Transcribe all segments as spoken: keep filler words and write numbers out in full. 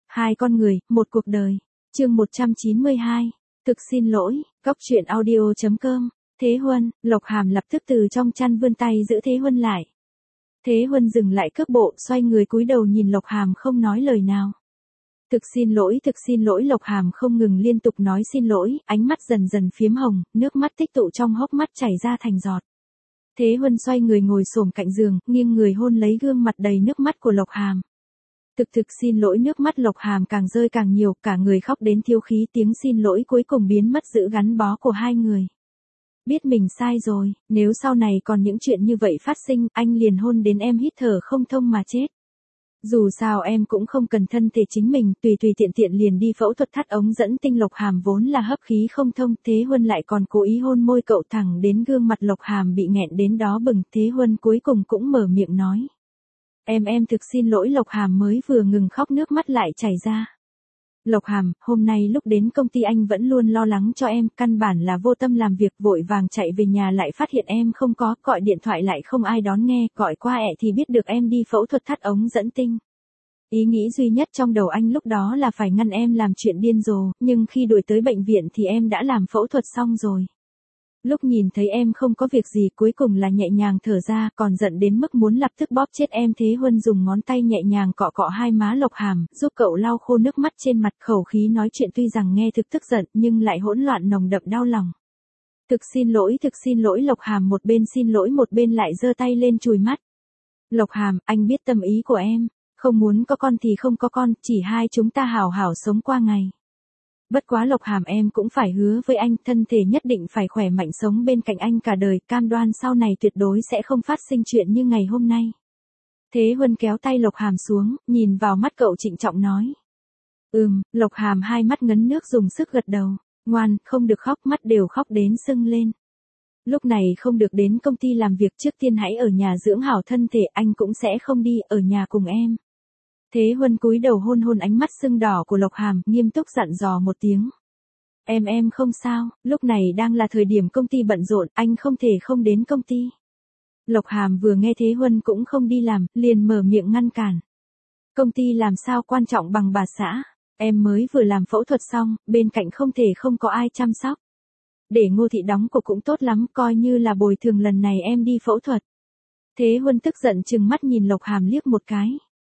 Hai con người, một cuộc đời. Chương một trăm chín mươi hai. Thực xin lỗi, góc truyện audio chấm com. Thế Huân, Lộc Hàm lập tức từ trong chăn vươn tay giữ Thế Huân lại. Thế Huân dừng lại cước bộ, xoay người cúi đầu nhìn Lộc Hàm không nói lời nào. Thực xin lỗi, thực xin lỗi, Lộc Hàm không ngừng liên tục nói xin lỗi, ánh mắt dần dần phiếm hồng, nước mắt tích tụ trong hốc mắt chảy ra thành giọt. Thế Huân xoay người ngồi xổm cạnh giường, nghiêng người hôn lấy gương mặt đầy nước mắt của Lộc Hàm. Thực thực xin lỗi, nước mắt Lộc Hàm càng rơi càng nhiều, cả người khóc đến thiếu khí, tiếng xin lỗi cuối cùng biến mất sự gắn bó của hai người. Biết mình sai rồi, nếu sau này còn những chuyện như vậy phát sinh, anh liền hôn đến em hít thở không thông mà chết. Dù sao em cũng không cần thân thể chính mình, tùy tùy tiện tiện liền đi phẫu thuật thắt ống dẫn tinh. Lộc Hàm vốn là hấp khí không thông, Thế Huân lại còn cố ý hôn môi cậu thẳng đến gương mặt Lộc Hàm bị nghẹn đến đó bừng. Thế Huân cuối cùng cũng mở miệng nói. Em em thực xin lỗi. Lộc Hàm mới vừa ngừng khóc nước mắt lại chảy ra. Lộc Hàm, hôm nay lúc đến công ty anh vẫn luôn lo lắng cho em, căn bản là vô tâm làm việc, vội vàng chạy về nhà lại phát hiện em không có, gọi điện thoại lại không ai đón nghe, gọi qua ẹ thì biết được em đi phẫu thuật thắt ống dẫn tinh. Ý nghĩ duy nhất trong đầu anh lúc đó là phải ngăn em làm chuyện điên rồ, nhưng khi đuổi tới bệnh viện thì em đã làm phẫu thuật xong rồi. Lúc nhìn thấy em không có việc gì cuối cùng là nhẹ nhàng thở ra, còn giận đến mức muốn lập tức bóp chết em. Thế Huân dùng ngón tay nhẹ nhàng cọ cọ hai má Lộc Hàm, giúp cậu lau khô nước mắt trên mặt, khẩu khí nói chuyện tuy rằng nghe thực tức giận nhưng lại hỗn loạn nồng đậm đau lòng. Thực xin lỗi, thực xin lỗi. Lộc Hàm một bên xin lỗi một bên lại giơ tay lên chùi mắt. Lộc Hàm, anh biết tâm ý của em, không muốn có con thì không có con, chỉ hai chúng ta hảo hảo sống qua ngày. Bất quá Lộc Hàm em cũng phải hứa với anh, thân thể nhất định phải khỏe mạnh sống bên cạnh anh cả đời, cam đoan sau này tuyệt đối sẽ không phát sinh chuyện như ngày hôm nay. Thế Huân kéo tay Lộc Hàm xuống, nhìn vào mắt cậu trịnh trọng nói. Ừm, Lộc Hàm hai mắt ngấn nước dùng sức gật đầu. Ngoan, không được khóc, mắt đều khóc đến sưng lên. Lúc này không được đến công ty làm việc, trước tiên hãy ở nhà dưỡng hảo thân thể, anh cũng sẽ không đi, ở nhà cùng em. Thế Huân cúi đầu hôn hôn ánh mắt sưng đỏ của Lộc Hàm, nghiêm túc dặn dò một tiếng. Em em không sao, lúc này đang là thời điểm công ty bận rộn, anh không thể không đến công ty. Lộc Hàm vừa nghe Thế Huân cũng không đi làm, liền mở miệng ngăn cản. Công ty làm sao quan trọng bằng bà xã, em mới vừa làm phẫu thuật xong, bên cạnh không thể không có ai chăm sóc. Để Ngô thị đóng cổ cũng tốt lắm, coi như là bồi thường lần này em đi phẫu thuật. Thế Huân tức giận trừng mắt nhìn Lộc Hàm liếc một cái.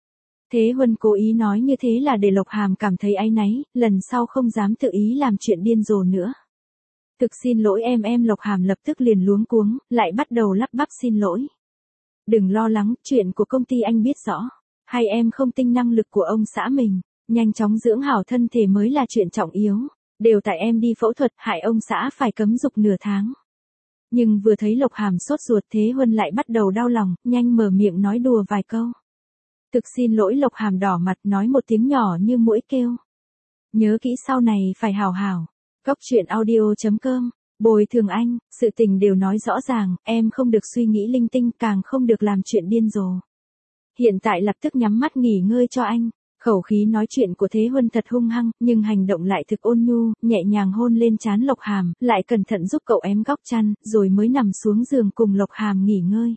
Thế Huân cố ý nói như thế là để Lộc Hàm cảm thấy áy náy, lần sau không dám tự ý làm chuyện điên rồ nữa. Thực xin lỗi em em. Lộc Hàm lập tức liền luống cuống, lại bắt đầu lắp bắp xin lỗi. Đừng lo lắng, chuyện của công ty anh biết rõ. Hay em không tin năng lực của ông xã mình, nhanh chóng dưỡng hảo thân thể mới là chuyện trọng yếu. Đều tại em đi phẫu thuật, hại ông xã phải cấm dục nửa tháng. Nhưng vừa thấy Lộc Hàm sốt ruột, Thế Huân lại bắt đầu đau lòng, nhanh mở miệng nói đùa vài câu. Thực xin lỗi. Lộc Hàm đỏ mặt nói một tiếng nhỏ như muỗi kêu. Nhớ kỹ sau này phải hảo hảo. Góc truyện audio chấm com. Bồi thường anh, sự tình đều nói rõ ràng, em không được suy nghĩ linh tinh, càng không được làm chuyện điên rồ. Hiện tại lập tức nhắm mắt nghỉ ngơi cho anh. Khẩu khí nói chuyện của Thế Huân thật hung hăng, nhưng hành động lại thực ôn nhu, nhẹ nhàng hôn lên trán Lộc Hàm, lại cẩn thận giúp cậu ém góc chăn, rồi mới nằm xuống giường cùng Lộc Hàm nghỉ ngơi.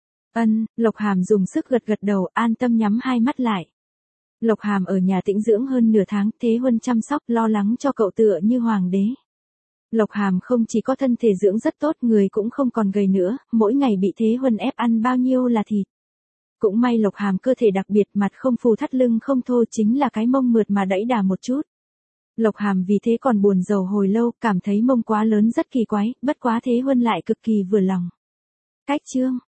Ân, Lộc Hàm dùng sức gật gật đầu, an tâm nhắm hai mắt lại. Lộc Hàm ở nhà tĩnh dưỡng hơn nửa tháng, Thế Huân chăm sóc lo lắng cho cậu tựa như hoàng đế. Lộc Hàm không chỉ có thân thể dưỡng rất tốt, người cũng không còn gầy nữa, mỗi ngày bị Thế Huân ép ăn bao nhiêu là thịt. Cũng may Lộc Hàm cơ thể đặc biệt, mặt không phù thắt lưng không thô, chính là cái mông mượt mà đẫy đà một chút. Lộc Hàm vì thế còn buồn rầu hồi lâu, cảm thấy mông quá lớn rất kỳ quái, bất quá Thế Huân lại cực kỳ vừa lòng. Cách chương